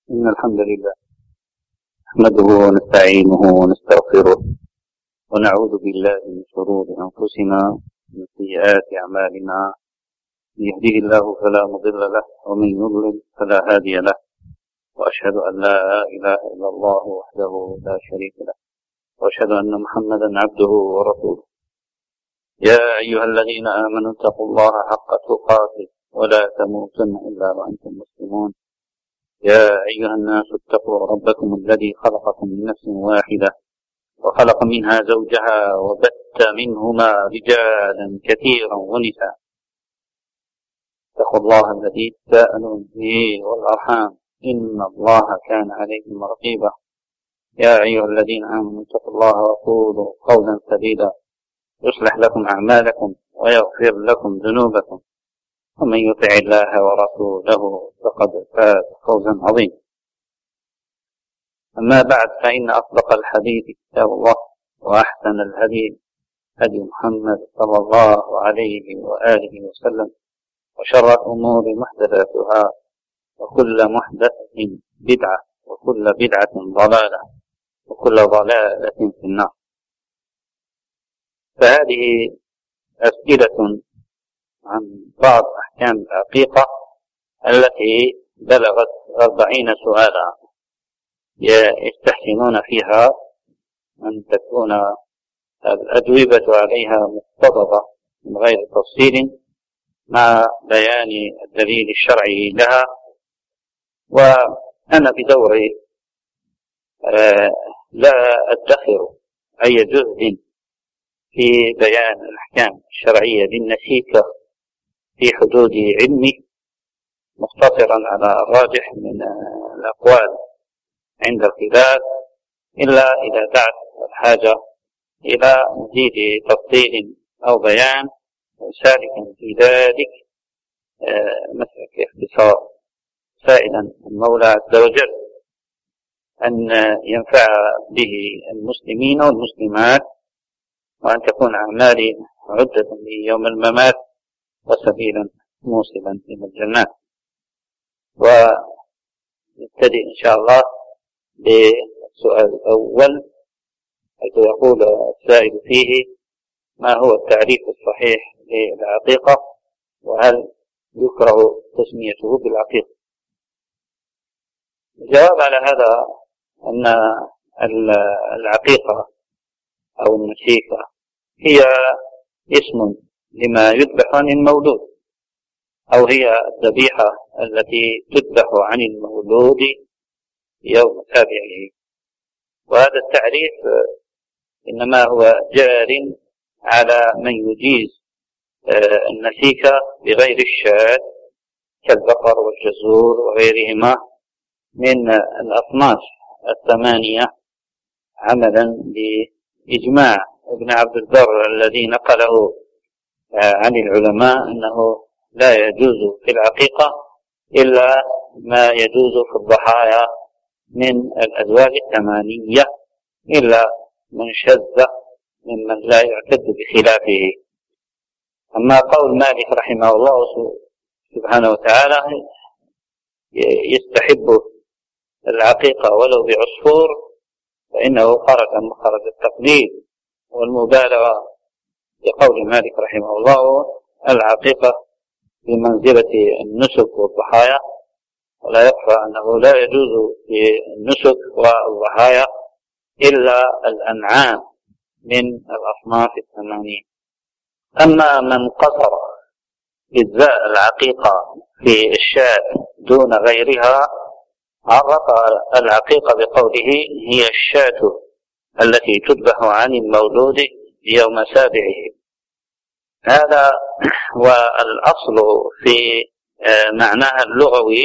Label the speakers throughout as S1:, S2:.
S1: إن الحمد لله نحمده ونستعينه ونستغفره ونعوذ بالله من شرور أنفسنا ومن سيئات أعمالنا. من يهده الله فلا مضل له ومن يضلل فلا هادي له، وأشهد أن لا إله إلا الله وحده لا شريك له، وأشهد أن محمدا عبده ورسوله. يا أيها الذين آمنوا اتقوا الله حق تقاته ولا تموتن إلا وأنتم مسلمون. يا أيها الناس اتقوا ربكم الذي خلقكم من نفس واحدة وخلق منها زوجها وبث منهما رجالا كثيرا ونساء. اتقوا الله الذي تساءلون به والأرحام إن الله كان عليكم رقيبا. يا أيها الذين آمنوا اتقوا الله وقولوا قولا سديدا يصلح لكم أعمالكم ويغفر لكم ذنوبكم، ومن يطع الله ورسوله فقد فاز فوزا عظيما. أما بعد، فإن أصدق الحديث كتاب الله، وأحسن الهدي هدي محمد صلى الله عليه وآله وسلم، وشر الأمور محدثاتها، وكل محدثة بدعة، وكل بدعة ضلالة، وكل ضلالة في النار. فهذه أسئلة عن بعض أحكام العقيقة التي بلغت 40 سؤالا، يستحسنون فيها أن تكون الأجوبة عليها مقتضبة من غير تفصيل، مع بيان الدليل الشرعي لها. وأنا بدوري لا أدخر أي جهد في بيان الأحكام الشرعية للنسيكة في حدود علمي، مختصرا على الراجح من الأقوال عند الخلاف، إلا إذا دعت الحاجة إلى مزيد تفصيل أو بيان، سالكا في ذلك مسلك اختصار، سائلا المولى عز وجل أن ينفع به المسلمين والمسلمات، وأن تكون أعمالي عدة ليوم الممات وسبيلا موصلا إلى الجنات. ونبتدئ إن شاء الله بالسؤال الأول، حيث يقول السائل فيه: ما هو التعريف الصحيح للعقيقة، وهل يكره تسميته بالعقيقة؟ الجواب على هذا أن العقيقة أو النسيكة هي اسم لما يذبح عن المولود، أو هي الذبيحة التي تذبح عن المولود يوم سابعه. وهذا التعريف إنما هو جار على من يجيز النسيكة بغير الشاة كالبقر والجزور وغيرهما من الأصناف 8، عملا بإجماع ابن عبد البر الذي نقله عن العلماء أنه لا يجوز في العقيقة إلا ما يجوز في الضحايا من الأزواج 8، إلا من شذ ممن لا يعتد بخلافه. أما قول مالك رحمه الله سبحانه وتعالى يستحب العقيقة ولو بعصفور، فإنه خرج مخرج التقليد والمبالغة. لقول مالك رحمه الله: العقيقة بمنزلة النسك والضحايا، ولا يخفى أنه لا يجوز في النسك والضحايا إلا الأنعام من الأصناف 8. أما من قصر إجزاء العقيقة في الشاة دون غيرها، عرف العقيقة بقوله: هي الشاة التي تذبح عن المولود يوم سابعه. هذا والأصل في معناها اللغوي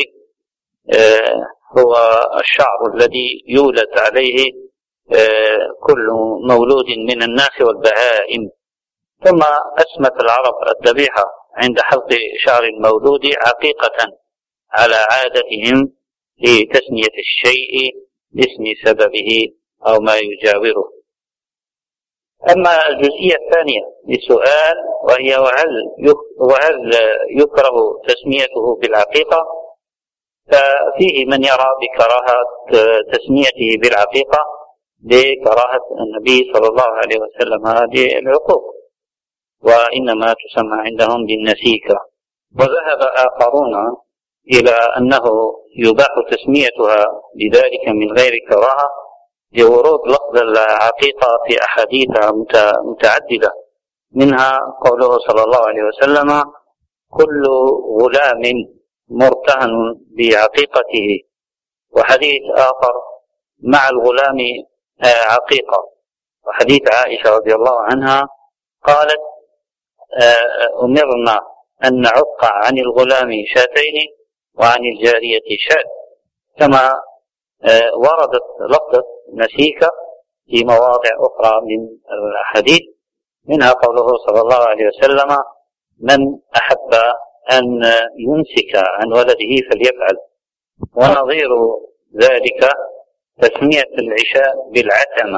S1: هو الشعر الذي يولد عليه كل مولود من الناس والبهائم. ثم أسمت العرب الذبيحة عند حلق شعر المولود عقيقة على عادتهم لتسمية الشيء باسم سببه أو ما يجاوره. أما الجزئية الثانية للسؤال، وهي وهل يكره تسميته بالعقيقة، ففيه من يرى بكراهة تسميته بالعقيقة لكراهة النبي صلى الله عليه وسلم هذه العقوق، وإنما تسمى عندهم بالنسيكة. وذهب آخرون إلى أنه يباح تسميتها بذلك من غير كراهة لورود لفظ العقيقة في أحاديث متعددة، منها قوله صلى الله عليه وسلم: كل غلام مرتهن بعقيقته. وحديث آخر: مع الغلام عقيقة. وحديث عائشة رضي الله عنها قالت: أمرنا أن نعق عن الغلام شاتين وعن الجارية شاة. كما وردت لفظة نسيكة في مواضع أخرى من الحديث، منها قوله صلى الله عليه وسلم: من أحب أن يمسك عن ولده فليفعل. ونظير ذلك تسمية العشاء بالعتمة.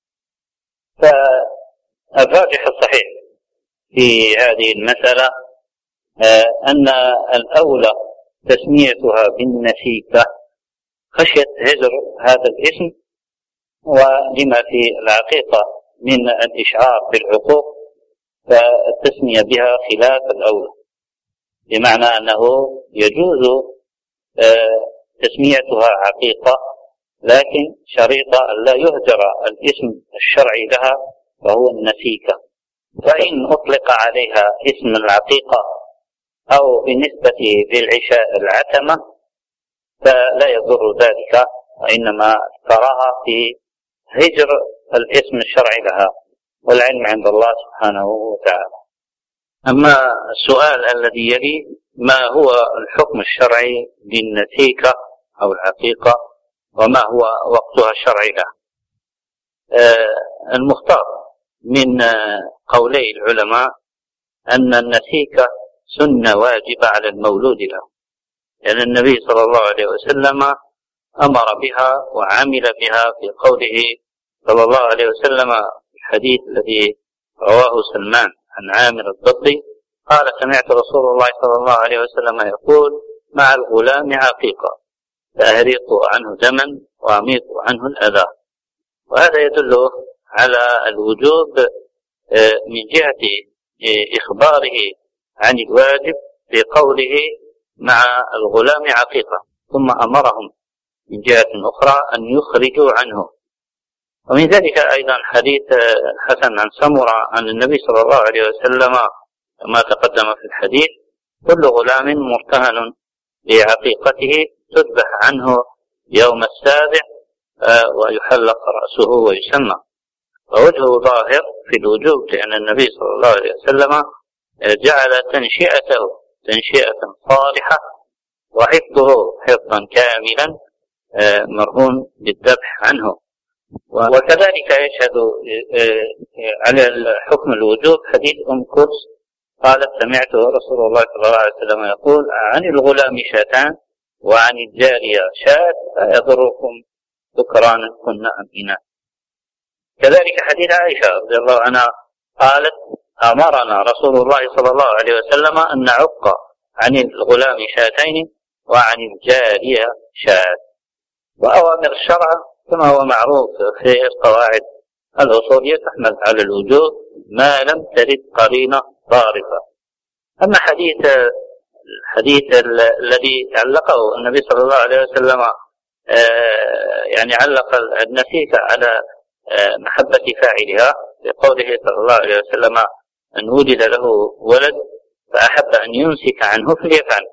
S1: فالراجح الصحيح في هذه المسألة أن الأولى تسميتها بالنسيكة خشية هجر هذا الاسم، ولما في العقيقة من الإشعار بالعقوق، فالتسمية بها خلاف الأولى، بمعنى أنه يجوز تسميتها عقيقة، لكن شريط أن لا يهجر الاسم الشرعي لها وهو النسيكة. فإن أطلق عليها اسم العقيقة أو بالنسبة للعشاء العتمة فلا يضر ذلك، وإنما كراهة في هجر الاسم الشرعي لها، والعلم عند الله سبحانه وتعالى. أما السؤال الذي يلي: ما هو الحكم الشرعي للنسيكة أو العقيقة، وما هو وقتها الشرعي له؟ المختار من قولي العلماء أن النسيكة سنة واجبة على المولود له، لأن النبي صلى الله عليه وسلم أمر بها وعمل بها في قوله صلى الله عليه وسلم في الحديث الذي رواه سلمان عن عامر الضبي قال: سمعت رسول الله صلى الله عليه وسلم يقول: مع الغلام عقيقة، فأهريق عنه دما وأميط عنه الأذى. وهذا يدل على الوجوب من جهة إخباره عن الواجب في قوله مع الغلام عقيقة، ثم أمرهم من جهة أخرى أن يخرجوا عنه. ومن ذلك أيضا حديث الحسن عن سمرة عن النبي صلى الله عليه وسلم كما تقدم في الحديث: كل غلام مرتهن بعقيقته تذبح عنه يوم السابع ويحلق رأسه ويسمى. ووجهه ظاهر في الوجوب، لأن النبي صلى الله عليه وسلم جعل تنشئة صالحة وحفظه حفظا كاملا مرهون بالذبح عنه. وكذلك يشهد على الحكم الوجوب حديث كرس قالت: سمعت رسول الله صلى الله عليه وسلم يقول: عن الغلام شاتان وعن الجارية شات، لا يضركم ذكران كن أم إناث. كذلك حديث عائشة رضي الله عنها قالت: أمرنا رسول الله صلى الله عليه وسلم أن نعق عن الغلام شاتين وعن الجارية شات. وأوامر الشرع كما هو معروف في القواعد الأصولية تحمل على الوجوب ما لم ترد قرينة ضاربة. أما الحديث الذي علقه النبي صلى الله عليه وسلم، يعني علق النسيكة على محبة فاعلها بقوله صلى الله عليه وسلم: أن وجد له ولد فأحب أن يمسك عنه فليفعل.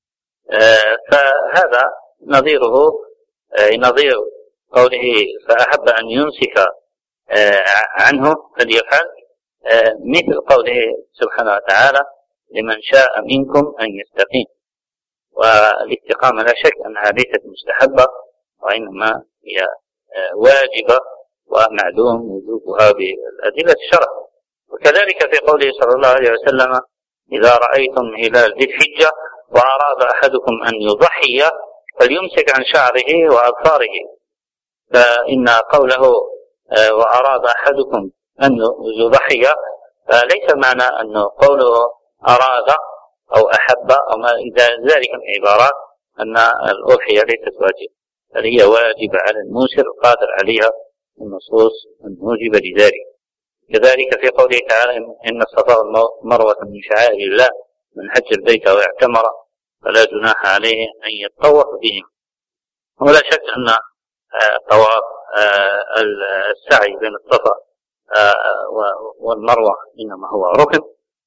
S1: فهذا نظيره نظير قوله فأحب أن يمسك عنه فليفعل، مثل قوله سبحانه وتعالى: لمن شاء منكم أن يستقيم. والاستقامة لا شك أنها ليست مستحبة، وإنما هي واجبة ومعلوم وجوبها بالأدلة الشرع. وكذلك في قوله صلى الله عليه وسلم: إذا رأيتم هلال ذي الحجة وأراد أحدكم أن يضحي فليمسك عن شعره وأظفاره. فإن قوله وأراد أحدكم أن يضحي ليس معنى أنه قوله أراد أو أحب أو ما إذا ذلك من عبارات أن الأضحية ليست واجبة، بل هي واجبة على الموسر القادر عليها النصوص الموجبة لذلك. كذلك في قوله تعالى: إن الصفا والمروة من شعائر الله، من حج البيت واعتمر فلا جناح عليه أن يتطوف بهم. ولا شك أن طواف السعي بين الصفا والمروة إنما هو ركن،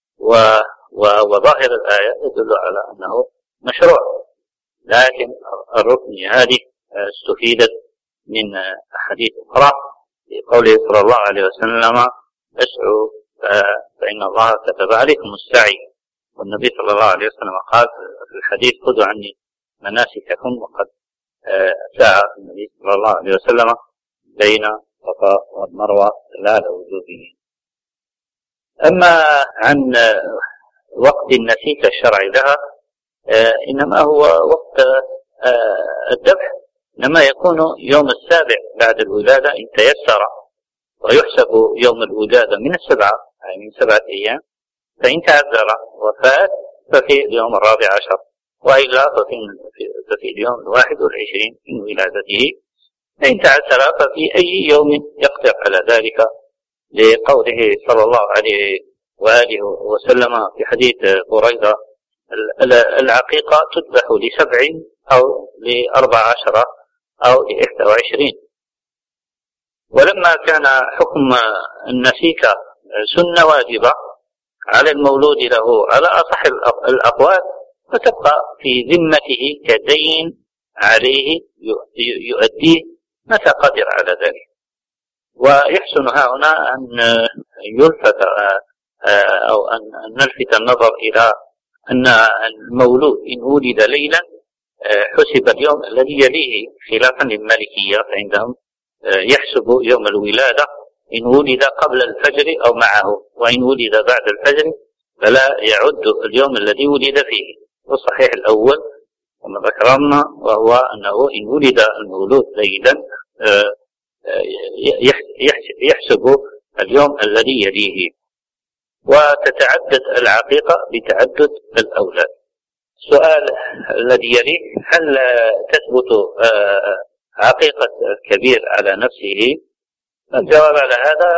S1: وظاهر الآية يدل على أنه مشروع، لكن الركن هذه استفيدت من أحاديث أخرى في قوله صلى الله عليه وسلم: اسعوا فإن الله كتب عليكم السعي. والنبي صلى الله عليه وسلم قال في الحديث: خذوا عني مناسككم. وقد سعى النبي صلى الله عليه وسلم بين الصفا والمروة لا لوجوبه. أما عن وقت النسيك الشرعي لها، إنما هو وقت الذبح، إنما يكون يوم السابع بعد الولادة إن تيسر، ويحسب يوم الولادة من السبعة، يعني من 7 أيام، فإن تعذر وفات ففي اليوم 14، وإلا ففي اليوم 21 من ولادته. فإن تعذر ففي أي يوم يقدر على ذلك، لقوله صلى الله عليه وآله وسلم في حديث بريدة: العقيقة تذبح ل7 أو ل14 أو ل21. ولما كان حكم النسيك سنة واجبة على المولود له على أصح الأقوال، فتبقى في ذمته كدين عليه يؤديه متى قدر على ذلك. ويحسن هنا أن يلفت أو أن نلفت النظر إلى أن المولود إن ولد ليلا حسب اليوم الذي يليه، خلافا للمالكية فعندهم يحسب يوم الولادة إن ولد قبل الفجر أو معه، وإن ولد بعد الفجر فلا يعد اليوم الذي ولد فيه. والصحيح الأول كما ذكرنا وهو أنه إن ولد المولود ليلا يحسب اليوم الذي يليه. وتتعدد العقيقة بتعدد الأولاد. السؤال الذي يليه: هل تثبت عقيقة الكبير على نفسه؟ الجواب على هذا: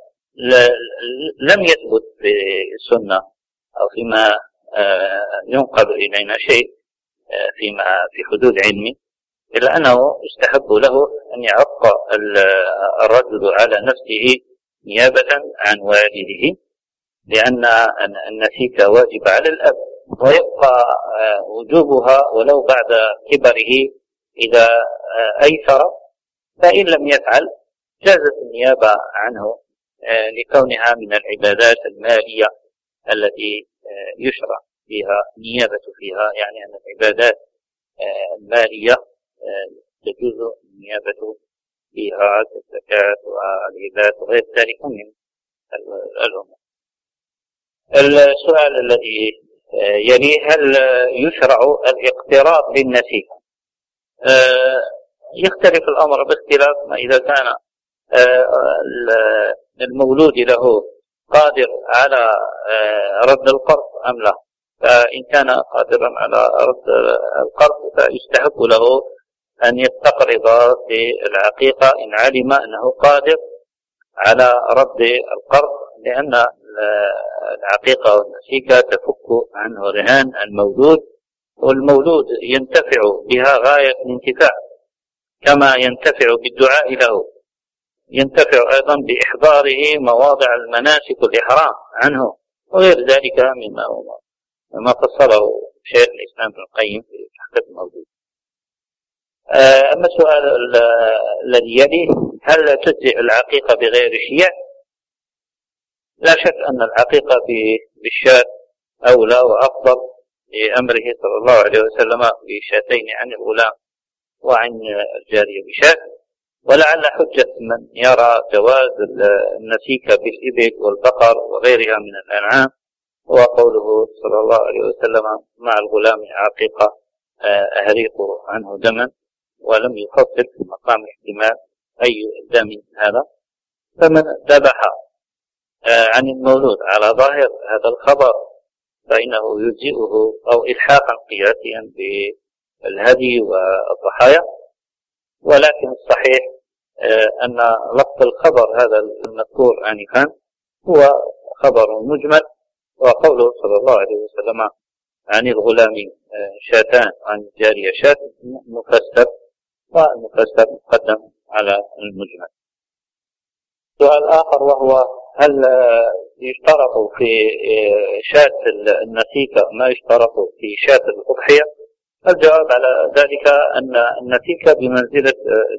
S1: لم يثبت في السنة أو فيما ينقل إلينا شيء في حدود علمي، إلا أنه يستحب له أن يعق الرجل على نفسه نيابة عن والده، لأن النسيك واجب على الأب، ويبقى وجوبها ولو بعد كبره إذا أيسر، فإن لم يفعل جازت النيابة عنه لكونها من العبادات المالية التي يشرع فيها نيابة فيها، يعني أن العبادات المالية تجوز النيابة فيها كالزكاة والهبات وغير ذلك من الأمور. السؤال الذي يليه: هل يشرع الاقتراض للنسيك؟ يختلف الأمر باختلاف ما إذا كان المولود له قادر على رد القرض أم لا. فإن كان قادرا على رد القرض فيستحب له أن يستقرض في العقيقة إن علم أنه قادر على رد القرض، لأن العقيقة والنسيكة تفك عنه رهان المولود، والمولود ينتفع بها غاية الانتفاع، كما ينتفع بالدعاء له، ينتفع أيضا بإحضاره مواضع المناسك والإحرام عنه وغير ذلك مما فصله شيخ الإسلام ابن القيم في تحقيق الموجود. أما السؤال الذي يليه: هل تجزئ العقيقة بغير شياه؟ لا شك أن العقيقة بالشاة أولى وأفضل، لأمره صلى الله عليه وسلم بشاتين عن الغلام وعن الجارية بشاة. ولعل حجة من يرى جواز النسيك بالإبل والبقر وغيرها من الأنعام هو قوله صلى الله عليه وسلم: مع الغلام عقيقة أهريق عنه دما، ولم يفصل في مقام احتمال أي دم هذا. فمن ذبح عن المولود على ظاهر هذا الخبر فإنه يجزئه، أو إلحاقا قياسيا الهدي والضحايا. ولكن الصحيح أن لفظ الخبر هذا المذكور آنفا هو خبر مجمل، وقوله صلى الله عليه وسلم عن الغلام شاتان وعن الجارية شات مفسر، والمفسر مقدم على المجمل. سؤال آخر وهو: هل يشترط في شاة النسيكة ما يشترط في شاة الأضحية؟ الجواب على ذلك أن النسيكة بمنزلة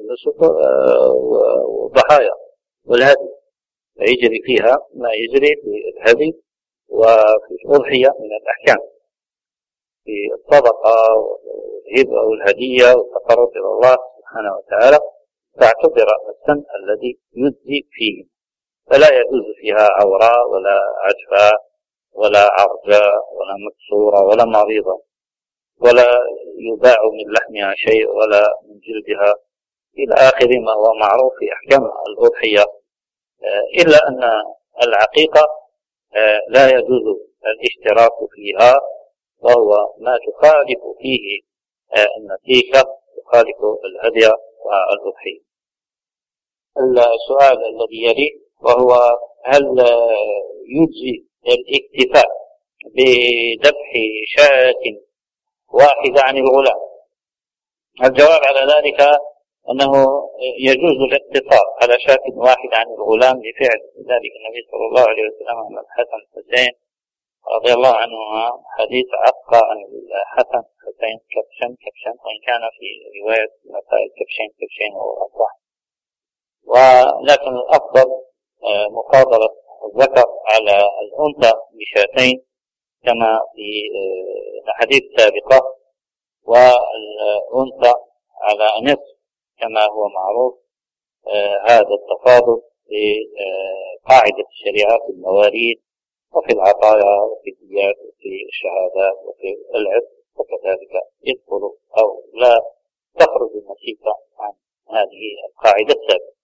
S1: الضحايا والهدي، يجري فيها ما يجري في الهدي وفي الأضحية من الأحكام، في الصدقة والهبة والهدية والتقرب إلى الله سبحانه وتعالى، فاعتبر السن الذي يجزي فيه، فلا يجوز فيها عوراء ولا عجفاء ولا عرجاء ولا مكسورة ولا مريضة، ولا يباع من لحمها شيء ولا من جلدها إلى آخر ما هو معروف في أحكام الأضحية، إلا أن العقيقة لا يجوز الاشتراك فيها، وهو ما تخالف فيه النسيكة، تخالف الهدي والأضحية. السؤال الذي يلي وهو: هل يجزي الاكتفاء بذبح شاة واحدة عن الغلام؟ الجواب على ذلك أنه يجوز الاقتصار على شاة واحدة عن الغلام لفعل ذلك النبي صلى الله عليه وسلم عن الحسن والحسين رضي الله عنهما، حديث عقى عن الحسن والحسين كبشا، وإن كان في رواية مسائل كبشين وهو أصح، ولكن الأفضل مفاضلة الذكر على الأنثى بشاتين كما في الحديث السابقة، والأنثى على نصف كما هو معروف. هذا التفاضل في قاعدة الشريعة في المواريث وفي العطايا وفي الديات وفي الشهادات وفي العتق، وكذلك يدخل أو لا تخرج النسيكة عن هذه القاعدة السابقة.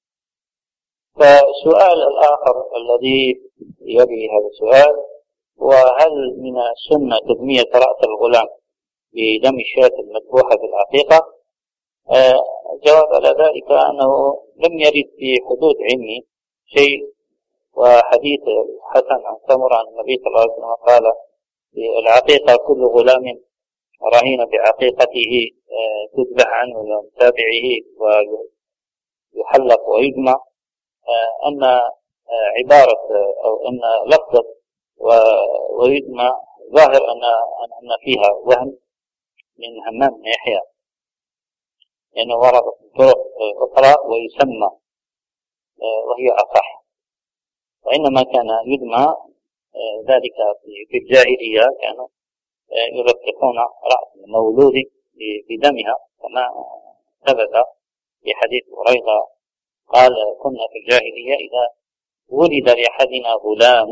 S1: فالسؤال الآخر الذي يلي هذا السؤال: وهل من السنة تدمية رأس الغلام بدم الشاة المذبوحة في العقيقة؟ الجواب على ذلك أنه لم يرد في حدود علمي شيء، وحديث حسن عن سمرة عن النبي صلى الله عليه وسلم قال: في العقيقة كل غلام رهين بعقيقته تذبح عنه يوم تابعه ويحلق ويجمع، أن عبارة أو أن لفظة ويجمع ظاهر أن فيها وهم من همام بن يحيى، لأنه وردت طرق أخرى ويسمى وهي أصح، وإنما كان يجمع ذلك في الجاهلية، كانوا يلطخون رأس المولود بدمها، كما ثبت في حديث بريدة قال: كنا في الجاهلية إذا ولد لأحدنا غلام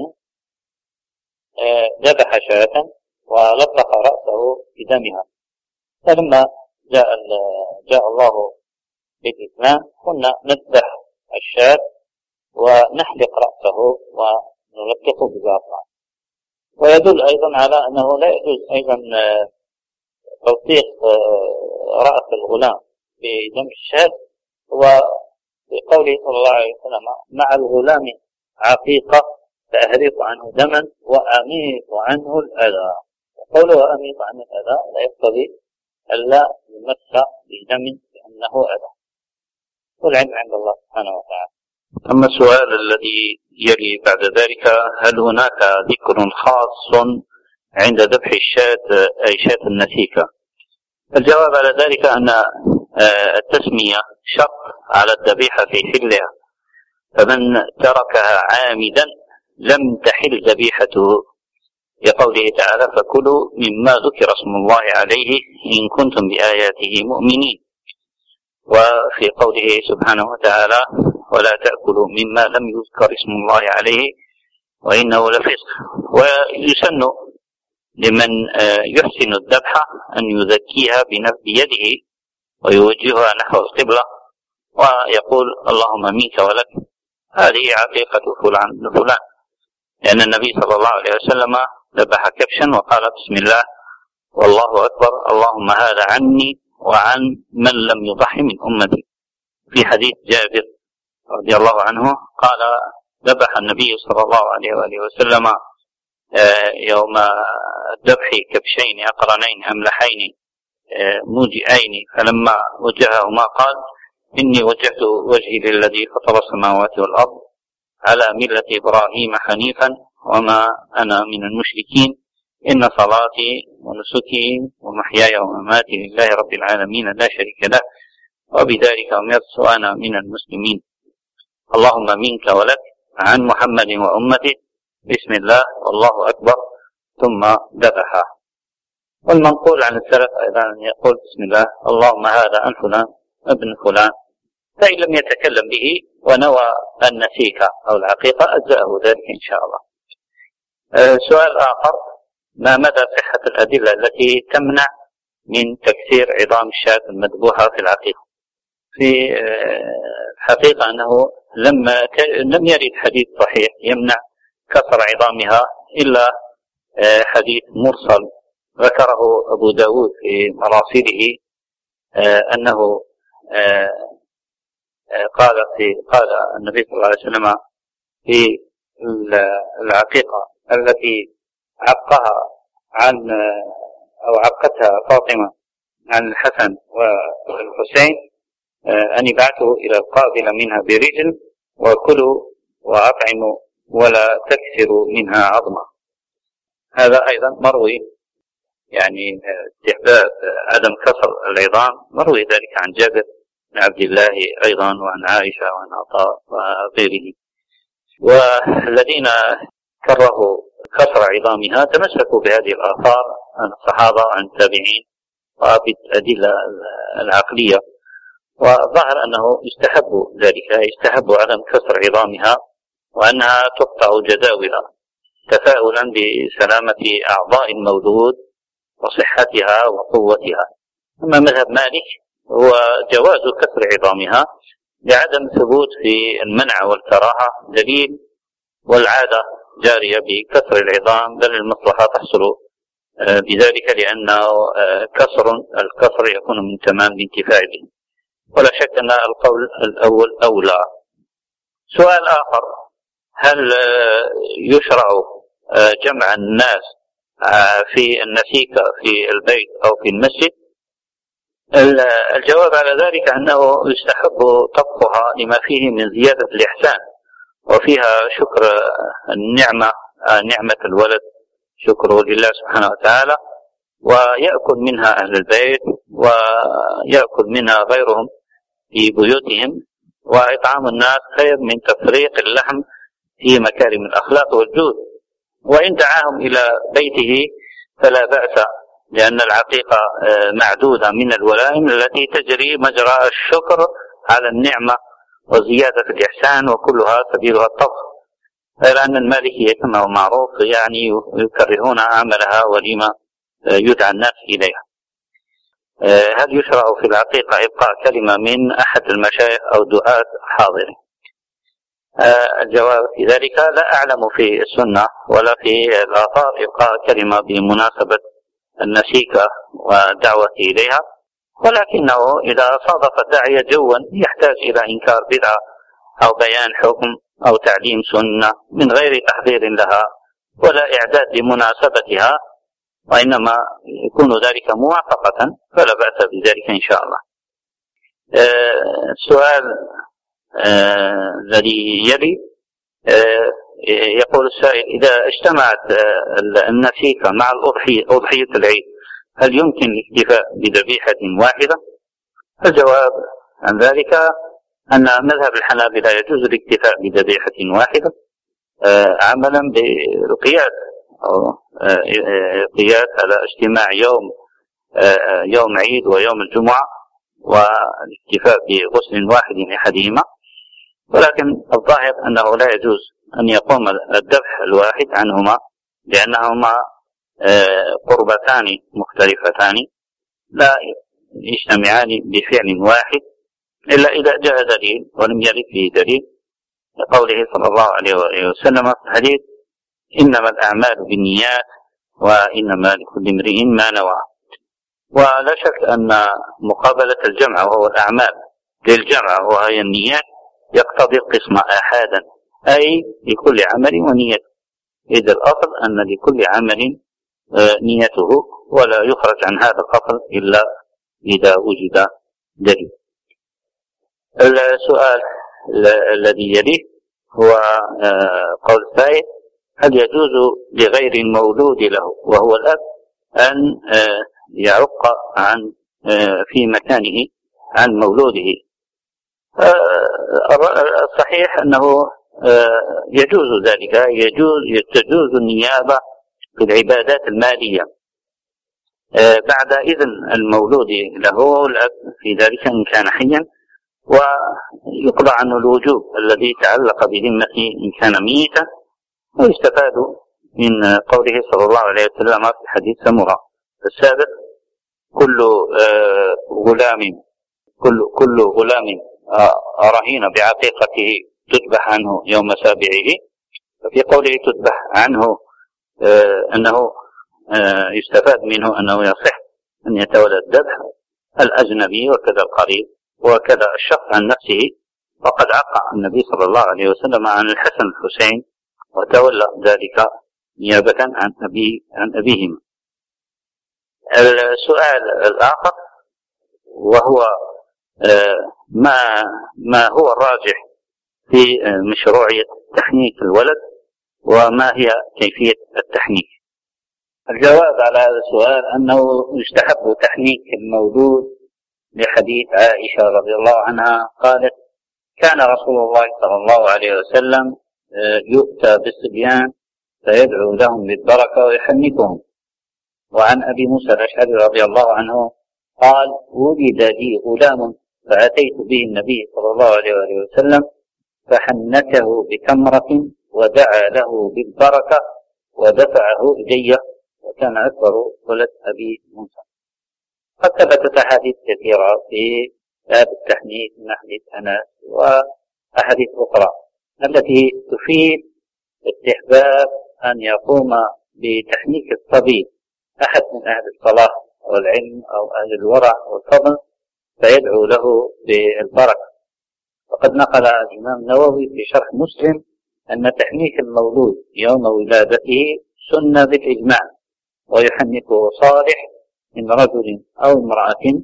S1: ذبح شاة ولطخ رأسه بدمها، فلما جاء الله بالإسلام كنا نذبح الشاة ونحلق رأسه ونلطخه بزعفران. ويدل أيضا على أنه لا يجوز أيضا تلطيخ رأس الغلام بدم الشاة، وفي قوله صلى الله عليه وسلم: مع الغلام عقيقة فأهرق عنه دما وأميط عنه الأذى. قوله أميط عنه الأذى لا يقتضي ألا يمس بدم لأنه أذى، والعلم عند الله سبحانه وتعالى.
S2: أما السؤال الذي يلي بعد ذلك: هل هناك ذكر خاص عند ذبح الشاة أي شاة النسيكة؟ الجواب على ذلك أن التسمية شرط على الذبيحة في حلها، فمن تركها عامدا لم تحل ذبيحته، لقوله تعالى: فكلوا مما ذكر اسم الله عليه إن كنتم بآياته مؤمنين، وفي قوله سبحانه وتعالى: ولا تأكلوا مما لم يذكر اسم الله عليه وإنه لفسق. ويسن لمن يحسن الذبح أن يزكيها بيده ويوجهها نحو القبلة ويقول: اللهم منك ولك هذه عقيقة فلان، لأن النبي صلى الله عليه وسلم ذبح كبشا وقال: بسم الله والله أكبر اللهم هذا عني وعن من لم يضحي من أمتي. في حديث جابر رضي الله عنه قال ذبح النبي صلى الله عليه وآله وسلم يوم الذبح كبشين أقرنين أملحين موجئين، فلما وجههما قال إني وجهت وجهي للذي فطر السماوات والأرض على ملة إبراهيم حنيفا وما أنا من المشركين، إن صلاتي ونسكي ومحياي ومماتي لله رب العالمين لا شريك له وبذلك أمرت وأنا من المسلمين، اللهم منك ولك عن محمد وأمته بسم الله والله أكبر ثم ذبح. والمنقول عن السلف أيضا يقول بسم الله اللهم هذا عن فلان ابن فلان، فإن لم يتكلم به ونوى النسيك أو العقيقة أجزأه ذلك إن شاء الله. سؤال آخر: ما مدى صحة الأدلة التي تمنع من تكسير عظام الشاة المذبوحة في العقيقة؟ في الحقيقة أنه لم يرد حديث صحيح يمنع كسر عظامها إلا حديث مرسل ذكره أبو داود في مراسله أنه قال النبي صلى الله عليه وسلم في العقيقة التي عقتها فاطمة عن الحسن والحسين أن يبعثوا إلى القابلة منها برجل وكلوا وأطعموا ولا تكسروا منها عظما. هذا أيضا مروي، يعني استحباب عدم كسر العظام مروي ذلك عن جابر بن عبد الله أيضا وعن عائشة وعن عطاء وغيره. والذين كرهوا كسر عظامها تمسكوا بهذه الآثار عن الصحابة وعن التابعين وبالأدلة العقلية، وظهر أنه يستحب ذلك، يستحب عدم كسر عظامها وأنها تقطع جداولها تفاؤلا بسلامة أعضاء المولود وصحتها وقوتها. أما مذهب مالك هو جواز كسر عظامها لعدم ثبوت في المنع والكراهة دليل، والعادة جارية بكسر العظام، بل المصلحة تحصل بذلك لأنه الكسر يكون من تمام الانتفاع به، ولا شك أن القول الأول أولى. سؤال آخر: هل يشرع جمع الناس في النسيكة في البيت أو في المسجد؟ الجواب على ذلك أنه يستحب طبخها لما فيه من زيادة الإحسان، وفيها شكر النعمة، نعمة الولد شكره لله سبحانه وتعالى، ويأكل منها أهل البيت ويأكل منها غيرهم في بيوتهم، وإطعام الناس خير من تفريق اللحم في مكارم الأخلاق والجود. وإن دعاهم إلى بيته فلا بأس، لأن العقيقة معدودة من الولائم التي تجري مجرى الشكر على النعمة وزيادة الإحسان، وكلها سبيلها الطبخ، غير أن المالكية كما هو معروف يعني يكرهون عملها ولما يدعى الناس إليها. هل يشرع في العقيقة إبقاء كلمة من أحد المشايخ أو دعاة حاضرين؟ الجواب في ذلك: لا أعلم في السنة ولا في الآثار إبقاء كلمة بمناسبة النسيكة والدعوة إليها، ولكنه إذا صادف الداعية جوا يحتاج إلى إنكار بدعة أو بيان حكم أو تعليم سنة من غير تحضير لها ولا إعداد لمناسبتها، وإنما يكون ذلك موافقة، فلا بأس بذلك إن شاء الله. السؤال الذي يلي يقول السائل: إذا اجتمعت النسيكة مع أضحية العيد هل يمكن الاكتفاء بذبيحة واحدة؟ الجواب عن ذلك أن مذهب الحنابلة يجوز الاكتفاء بذبيحة واحدة عملا بالقياس أو قياس على اجتماع يوم عيد ويوم الجمعة والاكتفاء بغسل واحد لأحدهما، ولكن الظاهر أنه لا يجوز أن يقوم الذبح الواحد عنهما، لأنهما قربتان مختلفتان لا يجتمعان بفعل واحد إلا إذا جاء دليل، ولم يرد فيه دليل، لقوله صلى الله عليه وسلم في الحديث: إنما الأعمال بالنيات وإنما لكل امرئ ما نوى. ولا شك أن مقابلة الجمع وهو الأعمال للجمع وهي النيات يقتضي القسم آحادا، أي لكل عمل ونيته، إذ الأصل أن لكل عمل نيته، ولا يخرج عن هذا الأصل إلا إذا وجد دليل. السؤال الذي يليه هو قول السائل: هل يجوز لغير المولود له وهو الأب أن يعق عن في مكانه عن مولوده؟ الصحيح أنه يجوز ذلك، تجوز النيابة في العبادات المالية بعد إذن المولود له الأب في ذلك إن كان حيا، ويقضى عنه الوجوب الذي تعلق بذمته إن كان ميتا. ويستفاد من قوله صلى الله عليه وسلم في حديث سمرة السابق: كل غلام رهين بعقيقته تذبح عنه يوم سابعه. ففي قوله تذبح عنه أنه يستفاد منه أنه يصح أن يتولى الذبح الأجنبي وكذا القريب وكذا الشخص عن نفسه، وقد عق النبي صلى الله عليه وسلم عن الحسن والحسين وتولى ذلك نيابة عن أبيهما. السؤال الآخر وهو ما هو الراجح في مشروعية تحنيك الولد، وما هي كيفية التحنيك؟ الجواب على هذا السؤال أنه يستحب تحنيك المولود لحديث عائشة رضي الله عنها قالت: كان رسول الله صلى الله عليه وسلم يؤتى بالصبيان فيدعو لهم بالبركة ويحنكهم. وعن أبي موسى الأشعري رضي الله عنه قال: ولد لي غلام فأتيت به النبي صلى الله عليه وسلم فحنكه بتمرة ودعا له بالبركة ودفعه إلي، وكان أكبر ولد أبي موسى. قد ثبتت أحاديث كثيرة في باب التحنيك من حديث أنس وأحاديث أخرى التي تفيد استحباب أن يقوم بتحنيك الصبي أحد من أهل الصلاح والعلم أو أهل الورع والفضل فيدعو له بالبركة. وقد نقل الإمام النووي في شرح مسلم أن تحنيك المولود يوم ولادته سنة بالإجماع، ويحنكه صالح من رجل أو امرأة،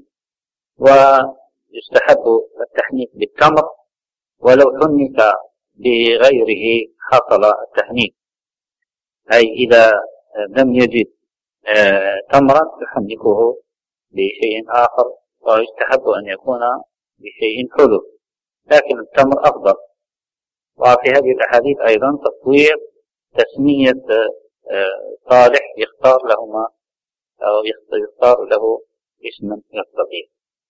S2: ويستحب التحنيك بالتمر، ولو حنك بغيره حصل التحنيك، أي إذا لم يجد تمرا يحنكه بشيء آخر، ويستحب أن يكون بشيء حلو، لكن التمر أفضل. وفي هذه الأحاديث أيضا تصوير تسمية صالح يختار لهما أو يختار له اسما يقتضيه.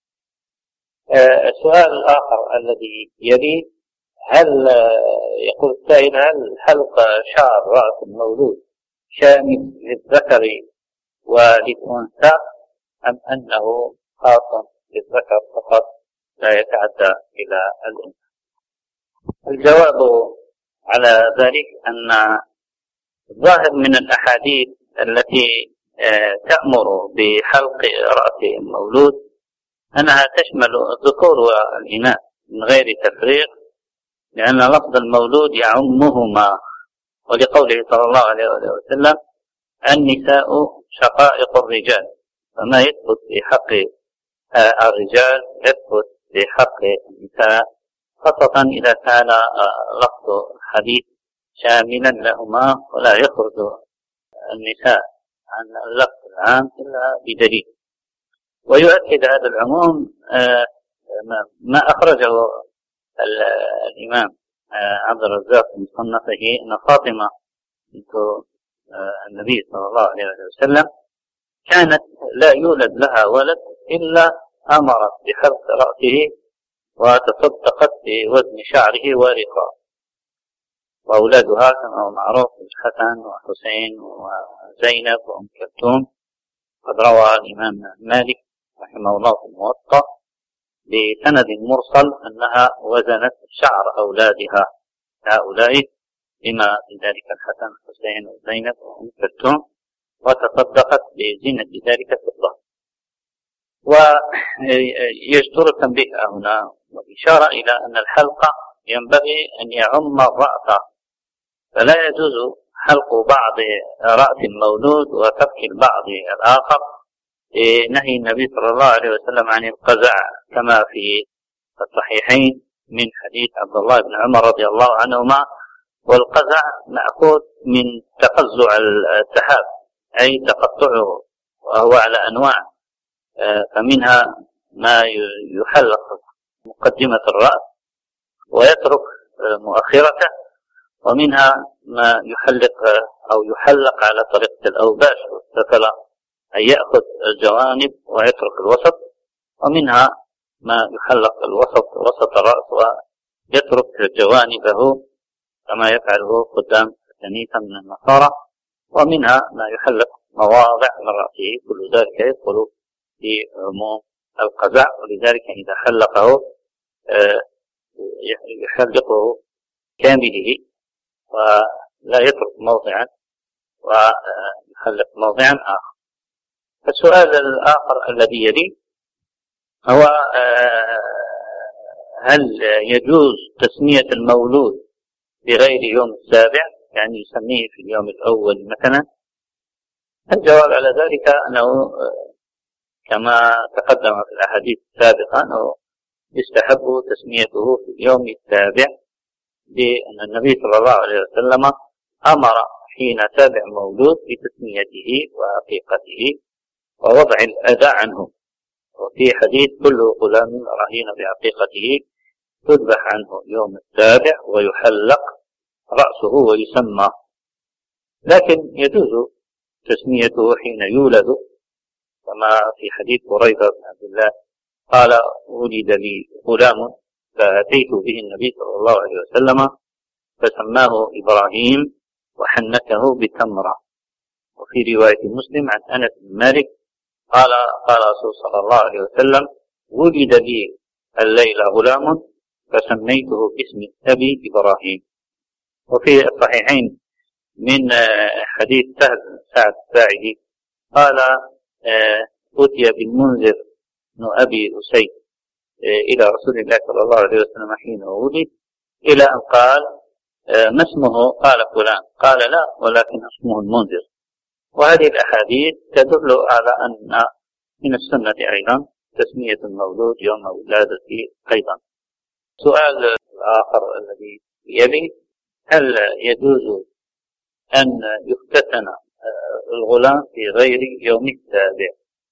S2: السؤال الآخر الذي يلي: هل يقول السائل: هل حلق شعر رأس المولود شامل للذكر وللأنثى أم أنه خاص للذكر فقط لا يتعدى إلى الأنثى؟ الجواب على ذلك أن الظاهر من الأحاديث التي تأمر بحلق رأس المولود أنها تشمل الذكور والإناث من غير تفريق، لأن لفظ المولود يعمهما، ولقوله صلى الله عليه وسلم: النساء شقائق الرجال، فما يثبت في حق الرجال يثبت في حق النساء، خاصة إذا كان لفظ الحديث شاملا لهما ولا يخرج النساء عن اللفظ العام إلا بدليل. ويؤكد هذا العموم ما أخرجه الإمام عبد الرزاق في مصنفه أن فاطمة بنت النبي صلى الله عليه وسلم كانت لا يولد لها ولد إلا أمرت بحلق رأسه وتصدقت بوزن شعره ورقا، وأولادها كما هو معروف: الحسن وحسين وزينب وأم كلثوم. قد روى الإمام مالك رحمه الله في الموطأ بسند مرسل أنها وزنت شعر أولادها هؤلاء، بما في ذلك الحسن وحسين وزينب وأم كلثوم، وتصدقت بزينة ذلك فضة. ويجدر التنبيه هنا والإشارة إلى أن الحلق ينبغي أن يعم الرأس، فلا يجوز حلق بعض رأس المولود وترك البعض الآخر، نهي النبي صلى الله عليه وسلم عن القزع كما في الصحيحين من حديث عبد الله بن عمر رضي الله عنهما. والقزع مأخوذ من تقزع السحاب أي تقطعه، وهو على أنواع، فمنها ما يحلق مقدمة الرأس ويترك مؤخرته، ومنها ما يحلق أو يحلق على طريقة الأوباش والسفلة أي يأخذ الجوانب ويترك الوسط، ومنها ما يحلق وسط الرأس ويترك جوانبه كما يفعله قدام الكنيسة من النصارى، ومنها ما يحلق مواضع من رأسه. كل ذلك يدخل في عموم القزع، ولذلك إذا حلقه يحلقه كامله ولا يترك موضعا ويحلق موضعا آخر. السؤال الآخر الذي يلي هو هل يجوز تسمية المولود بغير يوم السابع، يعني يسميه في اليوم الأول مثلا؟ الجواب على ذلك أنه كما تقدم في الأحاديث السابقة أنه يستحب تسميته في اليوم السابع، لأن النبي صلى الله عليه وسلم أمر حين سابع مولود بتسميته وعقيقته ووضع الأذى عنه. وفي حديث كل غلام رهين بعقيقته تذبح عنه يوم السابع ويحلق رأسه ويسمى. لكن يجوز تسميته حين يولد، كما في حديث بريدة بن عبد الله قال ولد لي غلام فأتيت به النبي صلى الله عليه وسلم فسماه إبراهيم وحنكه بتمرة. وفي رواية مسلم عن أنس بن مالك قال رسول صلى الله عليه وسلم ولد لي الليلة غلام فسميته باسم أبي إبراهيم. وفي الصحيحين من حديث سعد الساعدي قال أتي بالمنذر بن أبي أسيد إلى رسول الله صلى الله عليه وسلم حين ولد، إلى أن قال ما اسمه؟ قال فلان، قال لا ولكن اسمه المنذر. وهذه الأحاديث تدل على أن من السنة أيضا تسمية المولود يوم ولادته أيضا. سؤال الآخر الذي يلي هل يجوز أن يختتن الغلام في غير يوم السابع؟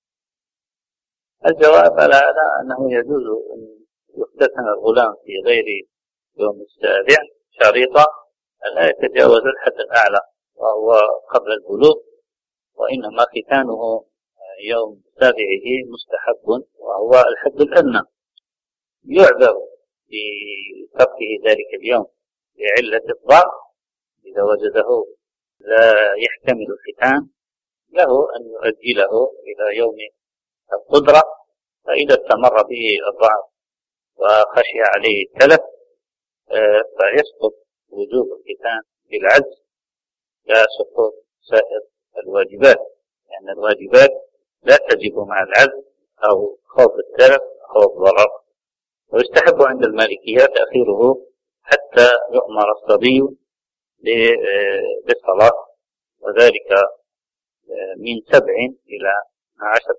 S2: الجواب على هذا أنه يجوز أن يختتن الغلام في غير يوم السابع شريطة لا يتجاوز الحد الأعلى وهو قبل البلوغ، وإنما ختانه يوم سابعه مستحب وهو الحد الأدنى. يعذر بتركه ذلك اليوم لعلة الضعف، إذا وجده لا يحتمل الختان له أن يؤجله إلى يوم القدرة، فإذا استمر به الضعف وخشي عليه التلف فيسقط وجوب الختان بالعجز لا سقوط سائر الواجبات، لأن يعني الواجبات لا تجب مع العجز أو خوف التلف أو الضرر. ويستحب عند المالكية تأخيره حتى يؤمر الصبي بالصلاة، وذلك من 7 إلى 10.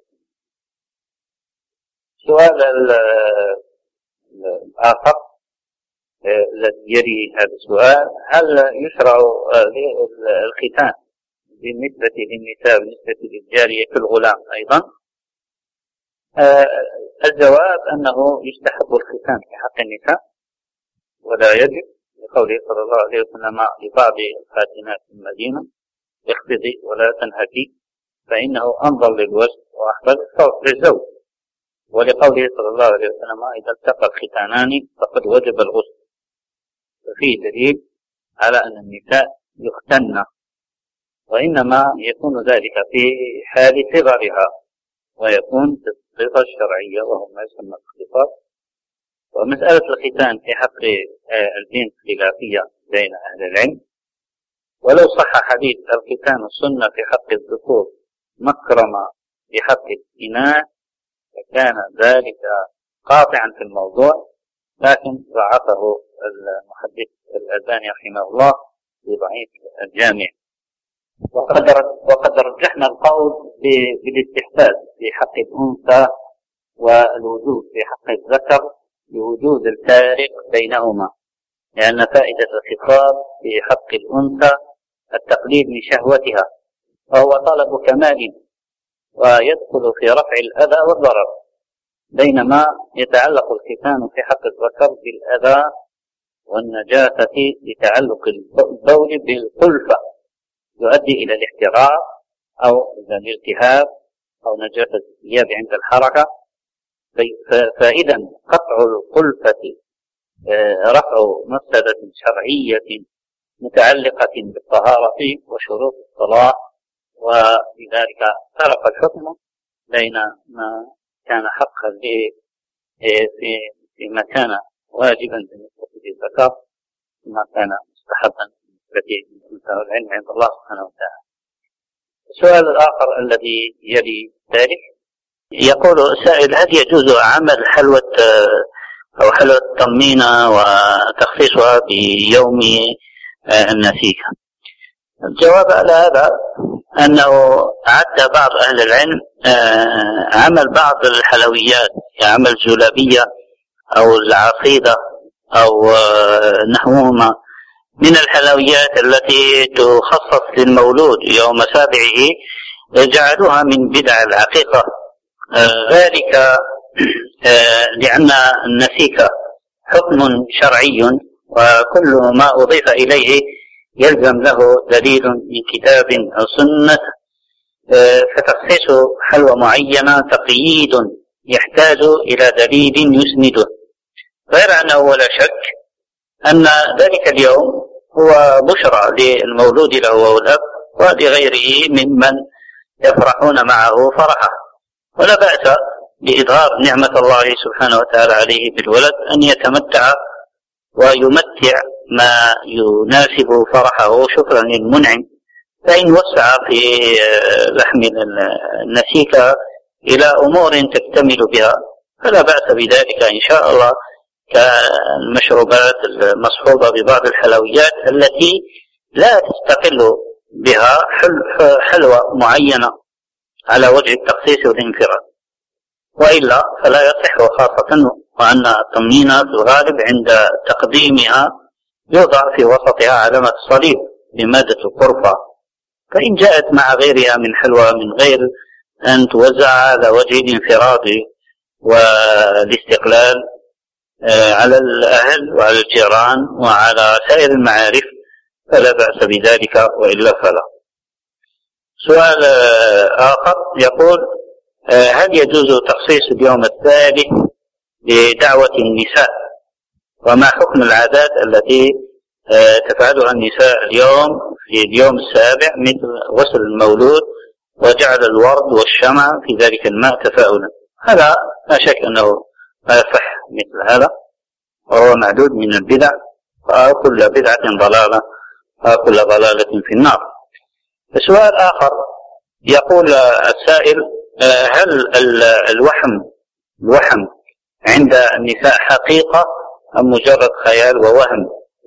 S2: السؤال الآخر الذي يلي هذا السؤال هل يشرع الختان بالنسبة للنساء بالنسبة للجارية كالغلام أيضا؟ الجواب أنه يستحب الختان في حق النساء ولا يجب، لقوله صلى الله عليه وسلم لبعض الخاتنات في المدينة اخفضي ولا تنهكي فإنه أنظر للوجه وأحفظ الصوت للزوج، ولقوله صلى الله عليه وسلم إذا التقى الختانان فقد وجب الغسل. ففيه دليل على أن النساء يختن، وإنما يكون ذلك في حال صغرها ويكون في الصفة الشرعية وهو ما يسمى الاختصاص. ومسألة الختان في حق البنت خلافية بين أهل العلم، ولو صح حديث الختان السنة في حق الذكور مكرمة في حق الإناث فكان ذلك قاطعا في الموضوع، لكن ضعفه المحدث الألباني رحمه الله في ضعيف الجامع. وقد رجحنا القول بالاستحباب في حق الأنثى والوجود في حق الذكر لوجود الفارق بينهما، لأن فائدة الخطاب في حق الأنثى التقليل من شهوتها وهو طلب كمال ويدخل في رفع الأذى والضرر، بينما يتعلق الختان في حق الذكر بالأذى والنجاسة لتعلق البول بالخلفة يؤدي إلى الاحتراق أو إلى الالتهاب أو نجاسة الثياب عند الحركة. فإذا قطع الخلفة رفع مفسدة شرعية متعلقة بالطهارة وشروط الصلاة، ولذلك فرق الحكم بين ما كان حقا فيما كان واجبا بالنسبة للذكر وما كان مستحبا بالنسبة للعلم عند الله سبحانه وتعالى. السؤال الآخر الذي يلي ذلك يقول السائل: هل يجوز عمل حلوة أو حلوة الطمينة وتخصيصها بيوم النسيكة؟ الجواب على هذا أنه عد بعض أهل العلم عمل بعض الحلويات كعمل جلابية أو العصيدة أو نحوهما من الحلويات التي تخصص للمولود يوم سابعه، جعلوها من بدع العقيقة، ذلك لأن النسيك حكم شرعي وكل ما أضيف إليه يلزم له دليل من كتاب أو سنة، فتخصيص حلوى معينة تقييد يحتاج إلى دليل يسنده، غير أنه ولا شك أن ذلك اليوم هو بشرى للمولود له والأب ولغيره ممن يفرحون معه فرحه، ولا بأس بإظهار نعمة الله سبحانه وتعالى عليه بالولد أن يتمتع ويمتع ما يناسب فرحه شكرا للمنعم، فإن وسع في لحم النسيكة إلى أمور تكتمل بها فلا بأس بذلك إن شاء الله، كالمشروبات المصحوبة ببعض الحلويات التي لا تستقل بها حلوى معينة على وجه التخصيص والانفراد، وإلا فلا يصح، خاصة وأن الطمينة في الغالب عند تقديمها يوضع في وسطها علامة الصليب بمادة القرفة، فإن جاءت مع غيرها من حلوى من غير أن توزع على وجه الانفراد والاستقلال على الأهل وعلى الجيران وعلى سائر المعارف فلا بأس بذلك، وإلا فلا. سؤال آخر يقول: هل يجوز تخصيص اليوم الثالث لدعوة النساء؟ وما حكم العادات التي تفعلها النساء اليوم في اليوم السابع مثل غسل المولود وجعل الورد والشمع في ذلك الماء تفاؤلا؟ هذا لا شك أنه لا يصح مثل هذا، وهو معدود من البدع، وكل بدعة ضلالة وكل ضلالة في النار. السؤال آخر يقول السائل: هل الوحم عند النساء حقيقة أم مجرد خيال ووهم؟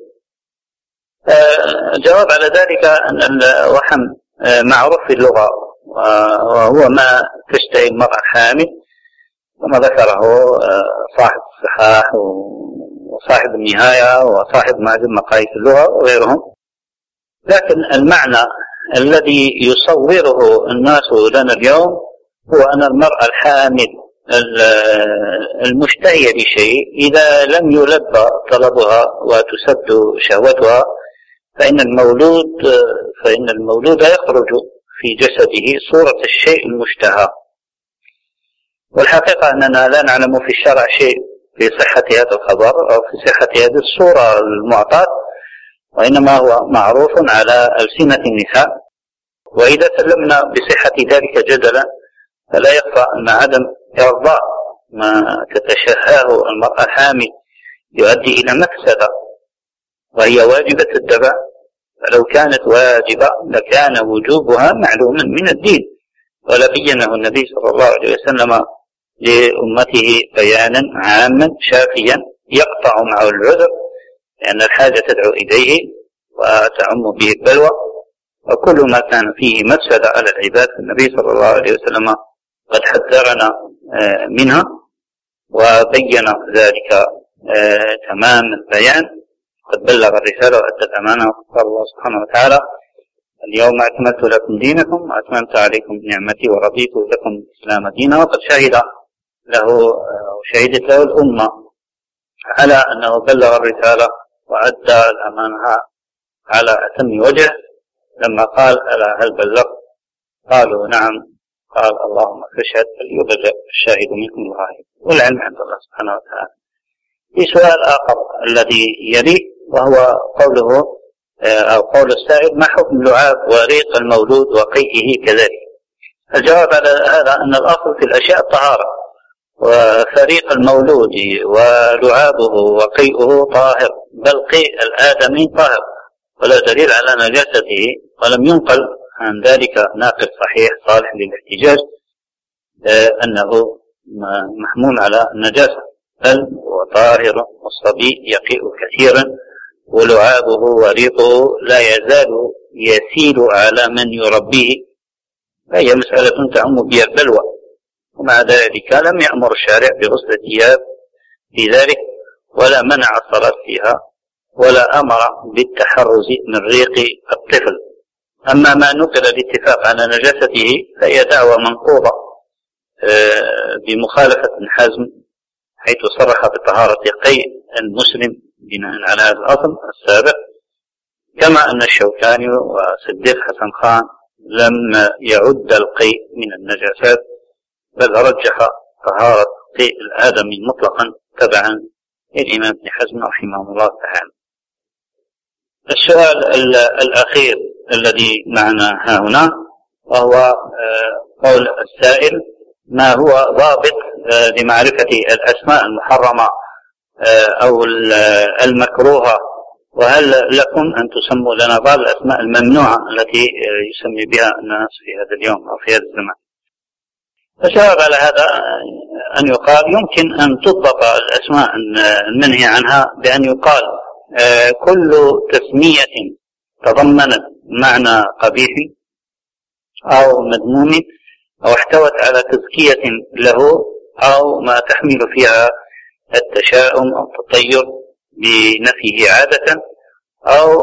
S2: الجواب على ذلك أن الوحم معروف في اللغة، وهو ما تشتهي المرأة حامل، كما ذكره صاحب الصحاح وصاحب النهاية وصاحب معجم مقاييس اللغة وغيرهم. لكن المعنى الذي يصوره الناس لنا اليوم هو أن المرأة الحامل المشتهية لشيء إذا لم يلبى طلبها وتسد شهوتها فإن المولود يخرج في جسده صورة الشيء المشتهى. والحقيقة أننا لا نعلم في الشرع شيء في صحة هذا الخبر أو في صحة هذه الصورة المعطاة، وإنما هو معروف على ألسنة النساء. وإذا سلمنا بصحة ذلك جدلا فلا يخفى أن عدم إرضاء ما تتشهاه المرأة الحامل يؤدي إلى مفسدة وهي واجبة الدفع، فلو كانت واجبة لكان وجوبها معلوما من الدين، ولبينه النبي صلى الله عليه وسلم لأمته بيانا عاما شافيا يقطع معه العذر، لأن الحاجة تدعو إليه وتعم به البلوى، وكل ما كان فيه مفسدة على العباد النبي صلى الله عليه وسلم قد حذرنا منها وبين ذلك تمام البيان، قد بلغ الرسالة وأدى الأمانة. قال الله سبحانه وتعالى: اليوم أكملت لكم دينكم وأتممت عليكم نعمتي ورضيت لكم الإسلام دينا. وقد شهدت له الأمة على أنه بلغ الرسالة وأدى الأمانة على أتم وجه. لما قال: ألا هل بلغت؟ قالوا: نعم. قال: اللهم فاشهد فليبلغ الشاهد منكم الغائب، والعلم عند الله سبحانه وتعالى. في سؤال آخر الذي يليه، وهو قوله أو قول السائل: ما حكم لعاب وريق المولود وقيئه كذلك؟ الجواب على هذا أن الأصل في الأشياء الطهارة، وفريق المولود ولعابه وقيئه طاهر، بل قيء الآدمي طاهر ولا دليل على نجاسته، ولم ينقل عن ذلك ناقل صحيح صالح للاحتجاج أنه محمول على النجاسة، بل هو طاهر، والصبي يقيء كثيرا ولعابه وريقه لا يزال يسيل على من يربيه، فهي مسألة تعم بها البلوى. ومع ذلك لم يأمر الشارع بغسل الثياب في ذلك، ولا منع الصلاة فيها، ولا أمر بالتحرز من ريق الطفل. أما ما نقل الاتفاق على نجاسته فهي دعوة منقوضة بمخالفة ابن حزم، حيث صرح بطهارة قيء المسلم بناء على هذا الأصل السابق، كما أن الشوكاني وصديق حسن خان لم يعد القيء من النجاسات، بل رجح طهارة قيء الآدمي مطلقا تبعا للإمام ابن حزم رحمه الله تعالى. السؤال الأخير الذي معنا هنا، وهو قول السائل: ما هو ضابط لمعرفة الأسماء المحرمة أو المكروهة، وهل لكم أن تسموا لنا بعض الأسماء الممنوعة التي يسمي بها الناس في هذا اليوم أو في هذا الزمان؟ الجواب على هذا أن يقال: يمكن أن تضبط الأسماء المنهي عنها بأن يقال كل تسمية تضمنت معنى قبيح أو مذموم أو احتوت على تزكية له، أو ما تحمل فيها التشاؤم أو التطير بنفيه عادة، أو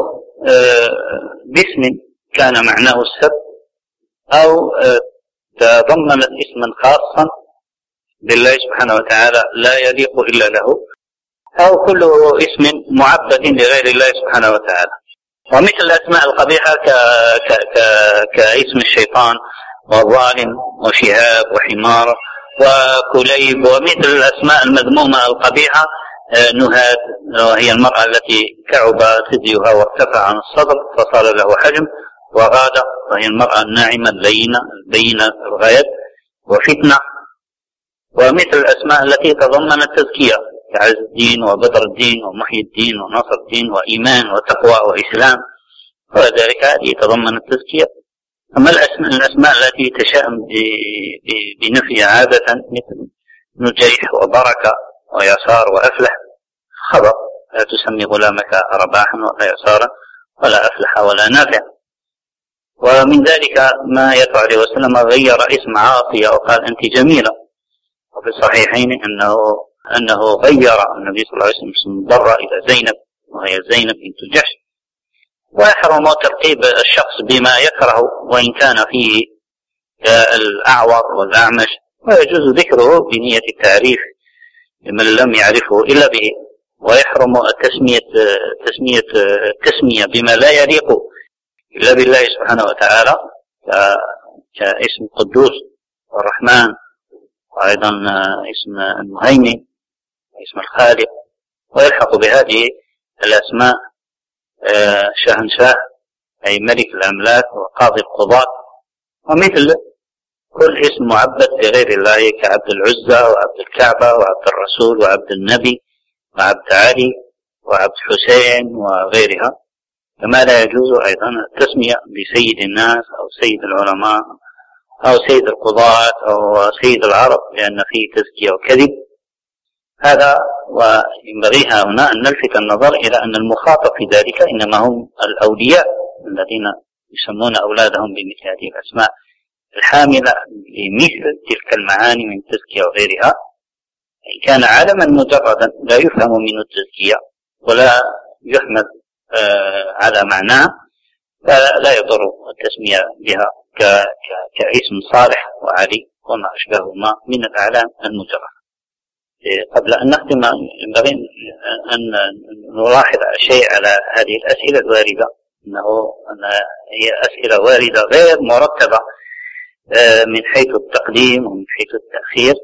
S2: باسم كان معناه السب، أو تضمنت اسما خاصا بالله سبحانه وتعالى لا يليق إلا له، أو كل اسم معبد لغير الله سبحانه وتعالى. ومثل الأسماء القبيحة كاسم الشيطان وظالم وشهاب وحمار وكليب، ومثل الأسماء المذمومة القبيحة نهاد، وهي المرأة التي كعب ثديها وارتفع عن الصدر فصار له حجم، وغادة وهي المرأة الناعمة اللينة البينة الغاية، وفتنة. ومثل الأسماء التي تضمنت تزكية كعز الدين وبدر الدين ومحي الدين ونصر الدين وإيمان وتقوى وإسلام، وذلك هذه تضمنت تزكية. أما الأسماء التي تشاءم بنفي عادة مثل نجيح وبركة ويسار وأفلح، خبر، لا تسمي غلامك رباحا ولا يسارا ولا أفلح ولا نافع. ومن ذلك ما يطلع عليه وسلم غير اسم عاصية وقال أنت جميلة، وفي الصحيحين أنه غير النبي صلى الله عليه وسلم اسم ضرة إلى زينب، وهي زينب بنت جحش. ويحرم ترتيب الشخص بما يكره وإن كان فيه الأعور والأعمش، ويجوز ذكره بنية التعريف لمن لم يعرفه إلا به. ويحرم التسمية بما لا يليق إلا بالله سبحانه وتعالى، كاسم القدوس والرحمن، وأيضا اسم المهيمن واسم الخالق. ويلحق بهذه الأسماء شهنشاه أي ملك الأملاك وقاضي القضاة، ومثل كل اسم معبد لغير الله كعبد العزة وعبد الكعبة وعبد الرسول وعبد النبي وعبد علي وعبد حسين وغيرها. كما لا يجوز أيضا التسمية بسيد الناس أو سيد العلماء أو سيد القضاة أو سيد العرب، لأن فيه تزكية وكذب. هذا وينبغي هنا أن نلفت النظر إلى أن المخاطب في ذلك إنما هم الأولياء الذين يسمون أولادهم بمثل هذه الأسماء الحاملة لمثل تلك المعاني من التزكية وغيرها. إن كان علما مجردا لا يفهم منه التزكية ولا يحمد على معناه فلا يضر التسمية بها كاسم صالح وعلي وما أشبههما من الأعلام المجردة. قبل أن نختم ينبغي أن نلاحظ شيء على هذه الأسئلة الواردة، أن هي أسئلة واردة غير مرتبة من حيث التقديم ومن حيث التأخير،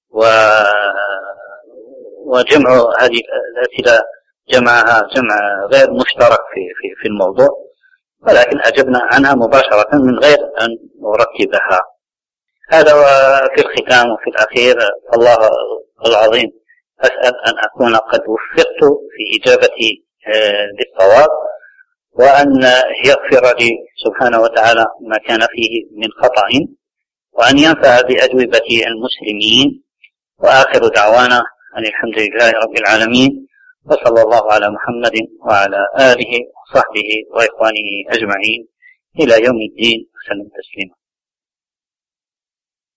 S2: وجمع هذه الأسئلة جمعها جمع غير مشترك في الموضوع، ولكن أجبنا عنها مباشرة من غير أن نرتبها. هذا. وفي الختام وفي الأخير الله العظيم أسأل أن أكون قد وفقت في إجابتي بالصواب، وأن يغفر لي سبحانه وتعالى ما كان فيه من خطأ، وأن ينفع بأجوبة المسلمين. وآخر دعوانا أن الحمد لله رب العالمين، وصلى الله على محمد وعلى آله وصحبه وإخوانه أجمعين إلى يوم الدين وسلم تسليما.